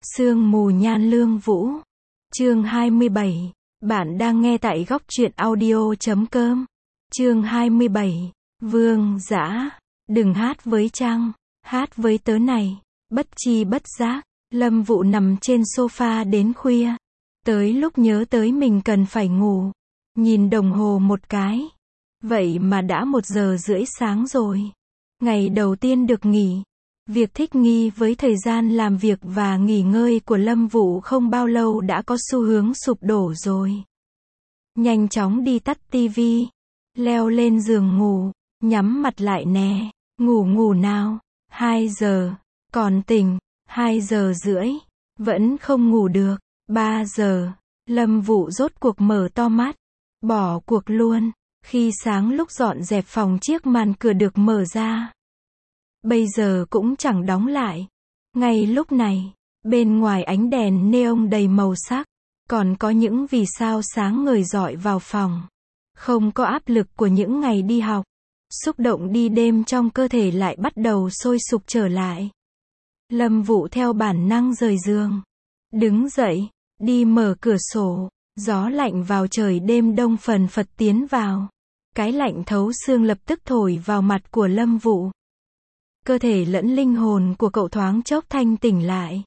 Sương mù nhan lương vũ. Chương 27. Bạn đang nghe tại góc truyện audio.com. Chương 27. Vương Dã. Đừng hát với Trăng, hát với tớ này. Bất chi bất giác, Lâm Vũ nằm trên sofa đến khuya. Tới lúc nhớ tới mình cần phải ngủ. Nhìn đồng hồ một cái. Vậy mà đã 1:30 sáng rồi. Ngày đầu tiên được nghỉ. Việc thích nghi với thời gian làm việc và nghỉ ngơi của Lâm Vũ không bao lâu đã có xu hướng sụp đổ rồi. Nhanh chóng đi tắt tivi, leo lên giường ngủ, nhắm mặt lại nè, ngủ nào, 2 giờ, còn tỉnh, 2:30, vẫn không ngủ được, 3 giờ, Lâm Vũ rốt cuộc mở to mắt, bỏ cuộc luôn, khi sáng lúc dọn dẹp phòng chiếc màn cửa được mở ra. Bây giờ cũng chẳng đóng lại. Ngay lúc này, bên ngoài ánh đèn neon đầy màu sắc, còn có những vì sao sáng ngời rọi vào phòng. Không có áp lực của những ngày đi học. Xúc động đi đêm trong cơ thể lại bắt đầu sôi sục trở lại. Lâm Vũ theo bản năng rời giường. Đứng dậy, đi mở cửa sổ. Gió lạnh vào trời đêm đông phần phật tiến vào. Cái lạnh thấu xương lập tức thổi vào mặt của Lâm Vũ. Cơ thể lẫn linh hồn của cậu thoáng chốc thanh tỉnh lại.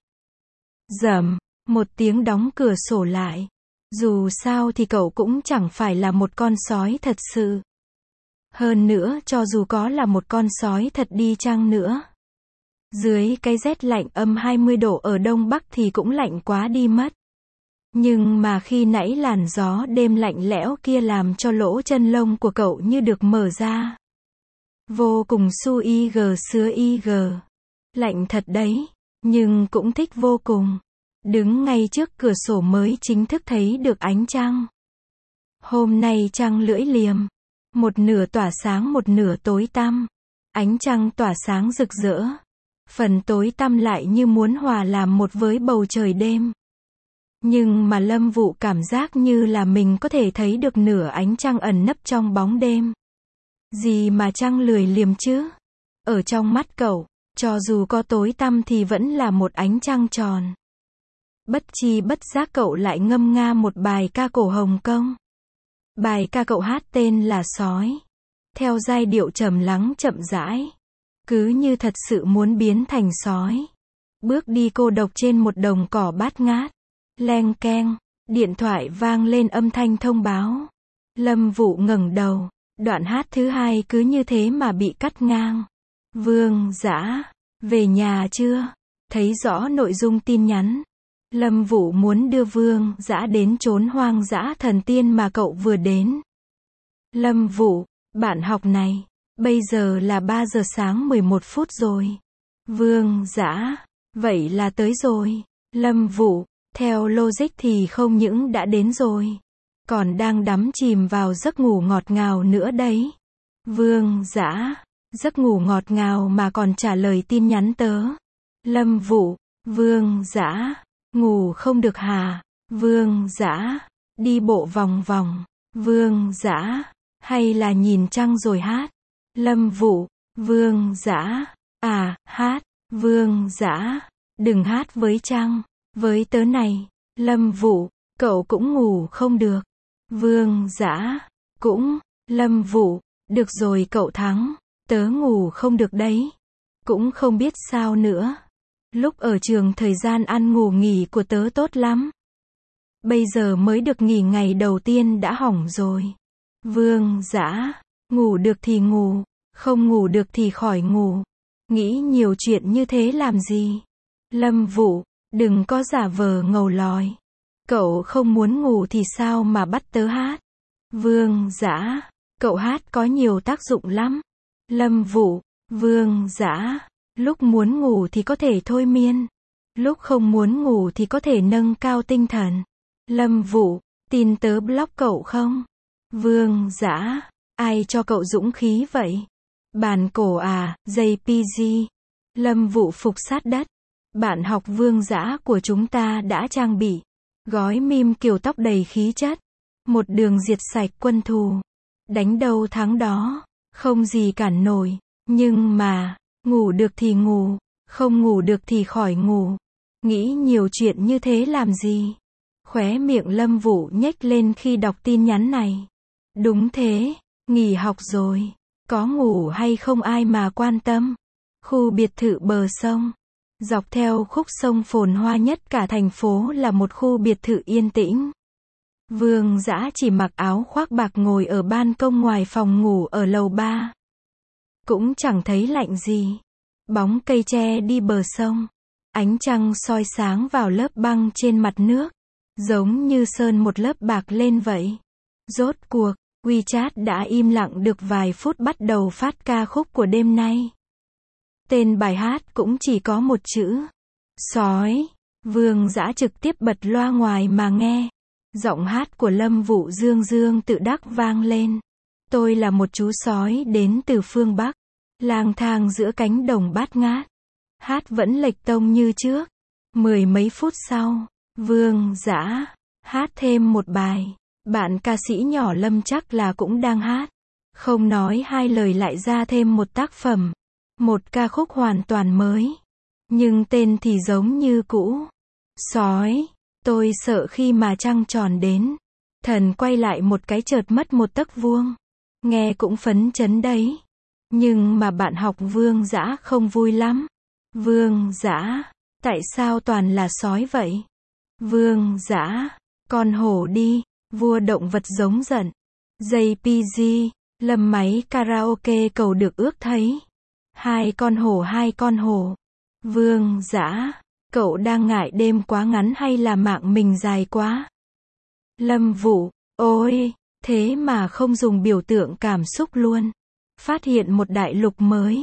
Rầm, một tiếng đóng cửa sổ lại. Dù sao thì cậu cũng chẳng phải là một con sói thật sự. Hơn nữa, cho dù có là một con sói thật đi chăng nữa, dưới cái rét lạnh âm 20 độ ở Đông Bắc thì cũng lạnh quá đi mất. Nhưng mà khi nãy làn gió đêm lạnh lẽo kia làm cho lỗ chân lông của cậu như được mở ra. Vô cùng su ig sứa ig. Lạnh thật đấy, nhưng cũng thích vô cùng. Đứng ngay trước cửa sổ mới chính thức thấy được ánh trăng. Hôm nay trăng lưỡi liềm. Một nửa tỏa sáng một nửa tối tăm. Ánh trăng tỏa sáng rực rỡ. Phần tối tăm lại như muốn hòa làm một với bầu trời đêm. Nhưng mà Lâm Vũ cảm giác như là mình có thể thấy được nửa ánh trăng ẩn nấp trong bóng đêm. Gì mà trăng lười liềm chứ? Ở trong mắt cậu, cho dù có tối tăm thì vẫn là một ánh trăng tròn. Bất chi bất giác cậu lại ngâm nga một bài ca cổ Hồng Kông. Bài ca cậu hát tên là Sói. Theo giai điệu trầm lắng chậm rãi. Cứ như thật sự muốn biến thành sói. Bước đi cô độc trên một đồng cỏ bát ngát. Leng keng, điện thoại vang lên âm thanh thông báo. Lâm Vũ ngẩng đầu. Đoạn hát thứ hai cứ như thế mà bị cắt ngang. Vương Dã, về nhà chưa? Thấy rõ nội dung tin nhắn. Lâm Vũ muốn đưa Vương Dã đến chốn hoang dã thần tiên mà cậu vừa đến. Lâm Vũ, bạn học này, bây giờ là 3 giờ sáng 11 phút rồi. Vương Dã, vậy là tới rồi. Lâm Vũ, theo logic thì không những đã đến rồi, còn đang đắm chìm vào giấc ngủ ngọt ngào nữa đấy. Vương Dã, giấc ngủ ngọt ngào mà còn trả lời tin nhắn tớ. Lâm Vũ, Vương Dã, ngủ không được hả? Vương Dã, đi bộ vòng vòng. Vương Dã, hay là nhìn trăng rồi hát? Lâm Vũ, Vương Dã, hát. Vương Dã, đừng hát với trăng, với tớ này. Lâm Vũ, cậu cũng ngủ không được. Vương Dã, cũng. Lâm Vũ, được rồi cậu thắng, tớ ngủ không được đấy. Cũng không biết sao nữa. Lúc ở trường thời gian ăn ngủ nghỉ của tớ tốt lắm. Bây giờ mới được nghỉ ngày đầu tiên đã hỏng rồi. Vương Dã, ngủ được thì ngủ, không ngủ được thì khỏi ngủ. Nghĩ nhiều chuyện như thế làm gì? Lâm Vũ, đừng có giả vờ ngầu lòi. Cậu không muốn ngủ thì sao mà bắt tớ hát? Vương Dã, cậu hát có nhiều tác dụng lắm. Lâm Vũ, Vương Dã, lúc muốn ngủ thì có thể thôi miên. Lúc không muốn ngủ thì có thể nâng cao tinh thần. Lâm Vũ, tin tớ block cậu không? Vương Dã, ai cho cậu dũng khí vậy? Bàn cổ à, JPG. Lâm Vũ phục sát đất. Bạn học Vương Dã của chúng ta đã trang bị gói meme kiểu tóc đầy khí chất. Một đường diệt sạch quân thù. Đánh đâu thắng đó. Không gì cản nổi. Nhưng mà, ngủ được thì ngủ, không ngủ được thì khỏi ngủ. Nghĩ nhiều chuyện như thế làm gì? Khóe miệng Lâm Vũ nhếch lên khi đọc tin nhắn này. Đúng thế, nghỉ học rồi. Có ngủ hay không ai mà quan tâm. Khu biệt thự bờ sông. Dọc theo khúc sông phồn hoa nhất cả thành phố là một khu biệt thự yên tĩnh. Vương Dã chỉ mặc áo khoác bạc ngồi ở ban công ngoài phòng ngủ ở lầu 3. Cũng chẳng thấy lạnh gì. Bóng cây tre đi bờ sông. Ánh trăng soi sáng vào lớp băng trên mặt nước. Giống như sơn một lớp bạc lên vậy. Rốt cuộc, WeChat đã im lặng được vài phút bắt đầu phát ca khúc của đêm nay. Tên bài hát cũng chỉ có một chữ. Sói. Vương Dã trực tiếp bật loa ngoài mà nghe. Giọng hát của Lâm Vũ dương dương tự đắc vang lên. Tôi là một chú sói đến từ phương Bắc. Lang thang giữa cánh đồng bát ngát. Hát vẫn lệch tông như trước. Mười mấy phút sau, Vương Dã hát thêm một bài. Bạn ca sĩ nhỏ Lâm chắc là cũng đang hát. Không nói hai lời lại ra thêm một tác phẩm. Một ca khúc hoàn toàn mới. Nhưng tên thì giống như cũ. Sói. Tôi sợ khi mà trăng tròn đến. Thần quay lại một cái chợt mất một tấc vuông. Nghe cũng phấn chấn đấy. Nhưng mà bạn học Vương Dã không vui lắm. Vương Dã, tại sao toàn là sói vậy? Vương Dã, con hổ đi, vua động vật giống giận. JPG, Lâm máy karaoke cầu được ước thấy. Hai con hổ. Vương Dã, cậu đang ngại đêm quá ngắn hay là mạng mình dài quá? Lâm Vũ, ôi, thế mà không dùng biểu tượng cảm xúc luôn. Phát hiện một đại lục mới.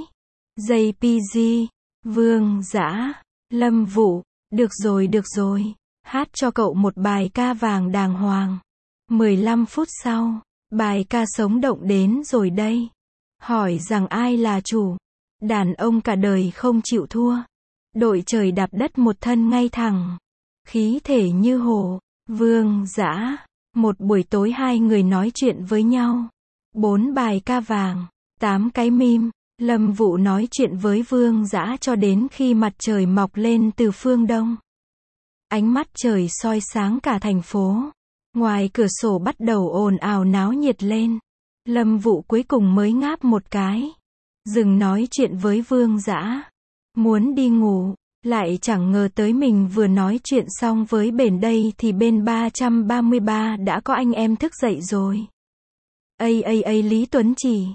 JPG, Vương Dã, Lâm Vũ, được rồi, hát cho cậu một bài ca vàng đàng hoàng. 15 phút sau, bài ca sống động đến rồi đây. Hỏi rằng ai là chủ? Đàn ông cả đời không chịu thua. Đội trời đạp đất một thân ngay thẳng. Khí thể như hổ. Vương Dã, một buổi tối hai người nói chuyện với nhau. 4 bài ca vàng, 8 cái meme. Lâm Vũ nói chuyện với Vương Dã cho đến khi mặt trời mọc lên từ phương đông. Ánh mắt trời soi sáng cả thành phố. Ngoài cửa sổ bắt đầu ồn ào náo nhiệt lên. Lâm Vũ cuối cùng mới ngáp một cái. Dừng nói chuyện với Vương Dã. Muốn đi ngủ, lại chẳng ngờ tới mình vừa nói chuyện xong với bên đây thì bên 333 đã có anh em thức dậy rồi. Lý Tuấn Chỉ.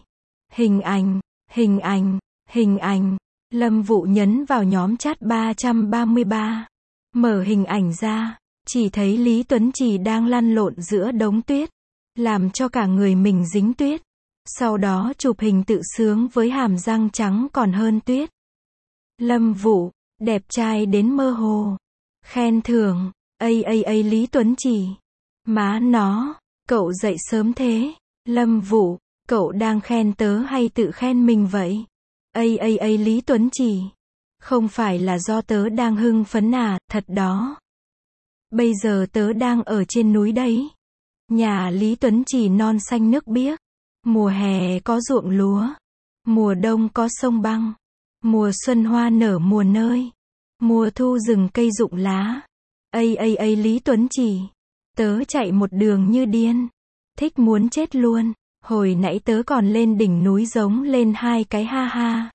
Hình ảnh. Lâm Vũ nhấn vào nhóm chat 333. Mở hình ảnh ra, chỉ thấy Lý Tuấn Chỉ đang lăn lộn giữa đống tuyết, làm cho cả người mình dính tuyết. Sau đó chụp hình tự sướng với hàm răng trắng còn hơn tuyết. Lâm Vũ, đẹp trai đến mơ hồ. Khen thưởng, Lý Tuấn Chỉ. Má nó, cậu dậy sớm thế. Lâm Vũ, cậu đang khen tớ hay tự khen mình vậy? Lý Tuấn Chỉ. Không phải là do tớ đang hưng phấn à, thật đó. Bây giờ tớ đang ở trên núi đấy. Nhà Lý Tuấn Chỉ non xanh nước biếc. Mùa hè có ruộng lúa. Mùa đông có sông băng. Mùa xuân hoa nở mùa nơi. Mùa thu rừng cây rụng lá. Lý Tuấn Chỉ. Tớ chạy một đường như điên. Thích muốn chết luôn. Hồi nãy tớ còn lên đỉnh núi giống lên 2 cái ha ha.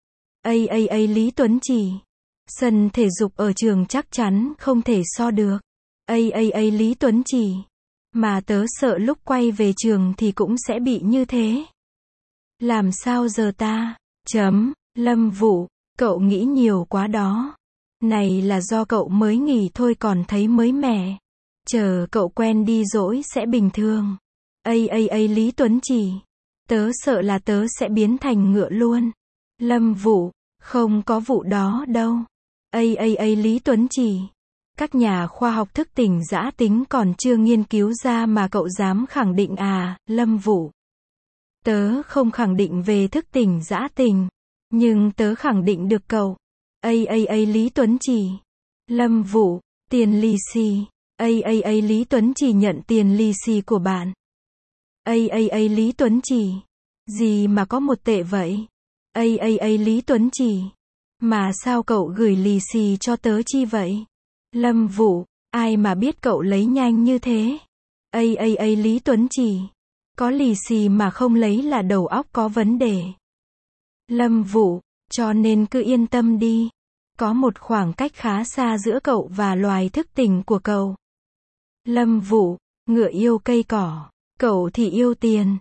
Lý Tuấn Chỉ. Sân thể dục ở trường chắc chắn không thể so được. Lý Tuấn Chỉ. Mà tớ sợ lúc quay về trường thì cũng sẽ bị như thế. Làm sao giờ ta? Lâm Vũ, cậu nghĩ nhiều quá đó. Này là do cậu mới nghỉ thôi còn thấy mới mẻ. Chờ cậu quen đi rồi sẽ bình thường. Lý Tuấn Chỉ. Tớ sợ là tớ sẽ biến thành ngựa luôn. Lâm Vũ, không có vụ đó đâu. Lý Tuấn Chỉ. Các nhà khoa học thức tỉnh dã tính còn chưa nghiên cứu ra mà cậu dám khẳng định à, Lâm Vũ. Tớ không khẳng định về thức tỉnh dã tình, nhưng tớ khẳng định được cậu. Lý Tuấn Chỉ. Lâm Vũ, tiền lì xì. Lý Tuấn Chỉ nhận tiền lì xì của bạn. Lý Tuấn Chỉ. Gì mà có 1 tệ vậy? Lý Tuấn Chỉ. Mà sao cậu gửi lì xì cho tớ chi vậy? Lâm Vũ, ai mà biết cậu lấy nhanh như thế? Lý Tuấn Chỉ. Có lì xì mà không lấy là đầu óc có vấn đề. Lâm Vũ, cho nên cứ yên tâm đi. Có một khoảng cách khá xa giữa cậu và loài thức tỉnh của cậu. Lâm Vũ, ngựa yêu cây cỏ, cậu thì yêu tiền.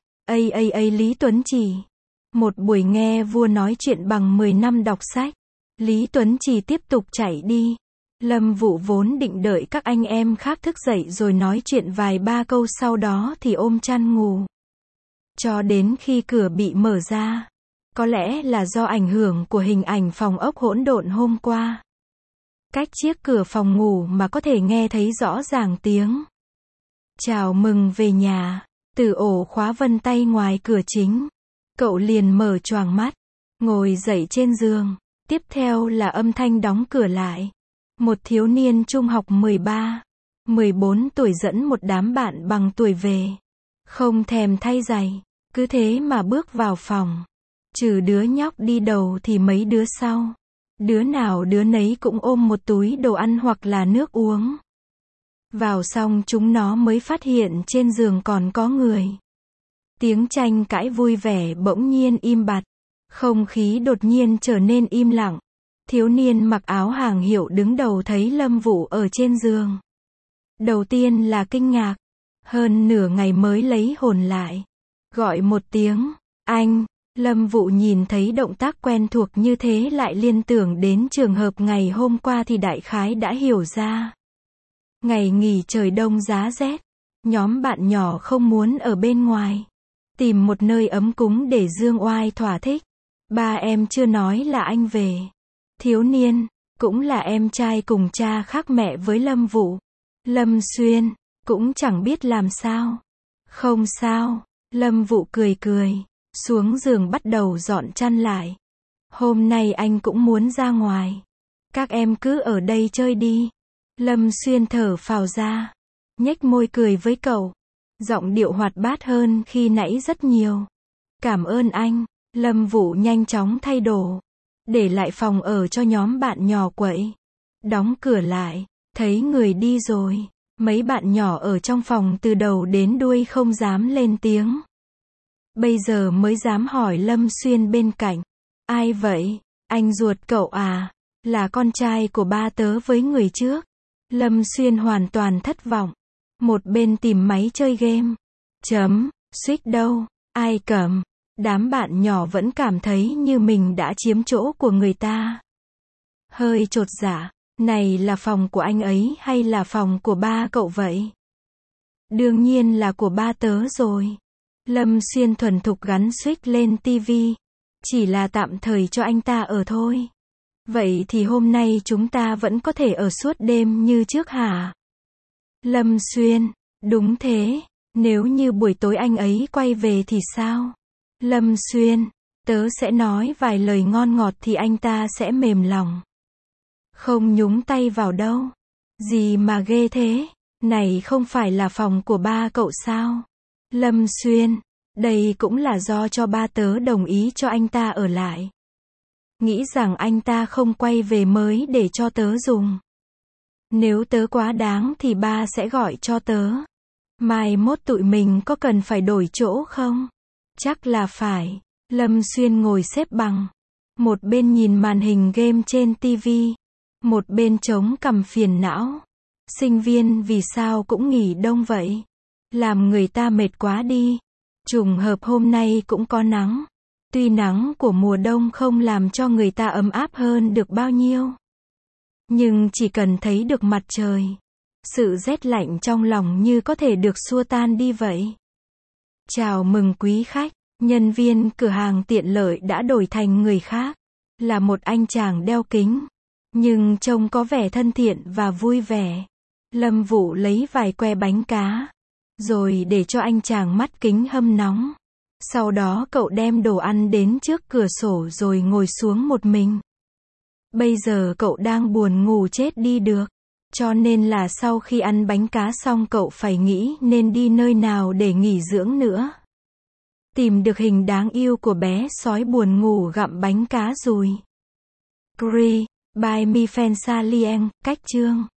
Lý Tuấn Chỉ. Một buổi nghe vua nói chuyện bằng 10 năm đọc sách. Lý Tuấn Chỉ tiếp tục chạy đi. Lâm Vũ vốn định đợi các anh em khác thức dậy rồi nói chuyện vài ba câu sau đó thì ôm chăn ngủ. Cho đến khi cửa bị mở ra. Có lẽ là do ảnh hưởng của hình ảnh phòng ốc hỗn độn hôm qua. Cách chiếc cửa phòng ngủ mà có thể nghe thấy rõ ràng tiếng chào mừng về nhà, từ ổ khóa vân tay ngoài cửa chính. Cậu liền mở choàng mắt, ngồi dậy trên giường. Tiếp theo là âm thanh đóng cửa lại. Một thiếu niên trung học 13, 14 tuổi dẫn một đám bạn bằng tuổi về. Không thèm thay giày, cứ thế mà bước vào phòng. Trừ đứa nhóc đi đầu thì mấy đứa sau. Đứa nào đứa nấy cũng ôm một túi đồ ăn hoặc là nước uống. Vào xong chúng nó mới phát hiện trên giường còn có người. Tiếng tranh cãi vui vẻ bỗng nhiên im bặt. Không khí đột nhiên trở nên im lặng. Thiếu niên mặc áo hàng hiệu đứng đầu thấy Lâm Vũ ở trên giường. Đầu tiên là kinh ngạc. Hơn nửa ngày mới lấy hồn lại. Gọi một tiếng, anh. Lâm Vũ nhìn thấy động tác quen thuộc như thế lại liên tưởng đến trường hợp ngày hôm qua thì đại khái đã hiểu ra. Ngày nghỉ trời đông giá rét. Nhóm bạn nhỏ không muốn ở bên ngoài. Tìm một nơi ấm cúng để dương oai thỏa thích. Ba em chưa nói là anh về. Thiếu niên, cũng là em trai cùng cha khác mẹ với Lâm Vũ. Lâm Xuyên, cũng chẳng biết làm sao. Không sao, Lâm Vũ cười cười, xuống giường bắt đầu dọn chăn lại. Hôm nay anh cũng muốn ra ngoài. Các em cứ ở đây chơi đi. Lâm Xuyên thở phào ra, nhếch môi cười với cậu. Giọng điệu hoạt bát hơn khi nãy rất nhiều. Cảm ơn anh. Lâm Vũ nhanh chóng thay đồ. Để lại phòng ở cho nhóm bạn nhỏ quậy. Đóng cửa lại. Thấy người đi rồi. Mấy bạn nhỏ ở trong phòng từ đầu đến đuôi không dám lên tiếng. Bây giờ mới dám hỏi Lâm Xuyên bên cạnh. Ai vậy? Anh ruột cậu à? Là con trai của ba tớ với người trước. Lâm Xuyên hoàn toàn thất vọng. Một bên tìm máy chơi game. Suýt đâu? Ai cầm? Đám bạn nhỏ vẫn cảm thấy như mình đã chiếm chỗ của người ta. Hơi chột dạ. Này là phòng của anh ấy hay là phòng của ba cậu vậy? Đương nhiên là của ba tớ rồi. Lâm Xuyên thuần thục gắn switch lên tivi. Chỉ là tạm thời cho anh ta ở thôi. Vậy thì hôm nay chúng ta vẫn có thể ở suốt đêm như trước hả? Lâm Xuyên, đúng thế. Nếu như buổi tối anh ấy quay về thì sao? Lâm Xuyên, tớ sẽ nói vài lời ngon ngọt thì anh ta sẽ mềm lòng. Không nhúng tay vào đâu. Gì mà ghê thế? Này không phải là phòng của ba cậu sao? Lâm Xuyên, đây cũng là do cho ba tớ đồng ý cho anh ta ở lại. Nghĩ rằng anh ta không quay về mới để cho tớ dùng. Nếu tớ quá đáng thì ba sẽ gọi cho tớ. Mai mốt tụi mình có cần phải đổi chỗ không? Chắc là phải. Lâm Xuyên ngồi xếp bằng. Một bên nhìn màn hình game trên tivi. Một bên chống cằm phiền não. Sinh viên vì sao cũng nghỉ đông vậy? Làm người ta mệt quá đi. Trùng hợp hôm nay cũng có nắng. Tuy nắng của mùa đông không làm cho người ta ấm áp hơn được bao nhiêu. Nhưng chỉ cần thấy được mặt trời. Sự rét lạnh trong lòng như có thể được xua tan đi vậy. Chào mừng quý khách. Nhân viên cửa hàng tiện lợi đã đổi thành người khác. Là một anh chàng đeo kính. Nhưng trông có vẻ thân thiện và vui vẻ. Lâm Vũ lấy vài que bánh cá. Rồi để cho anh chàng mắt kính hâm nóng. Sau đó cậu đem đồ ăn đến trước cửa sổ rồi ngồi xuống một mình. Bây giờ cậu đang buồn ngủ chết đi được. Cho nên là sau khi ăn bánh cá xong cậu phải nghĩ nên đi nơi nào để nghỉ dưỡng nữa. Tìm được hình đáng yêu của bé sói buồn ngủ gặm bánh cá rồi. Cree, by Mi Phen Sa Lien, cách chương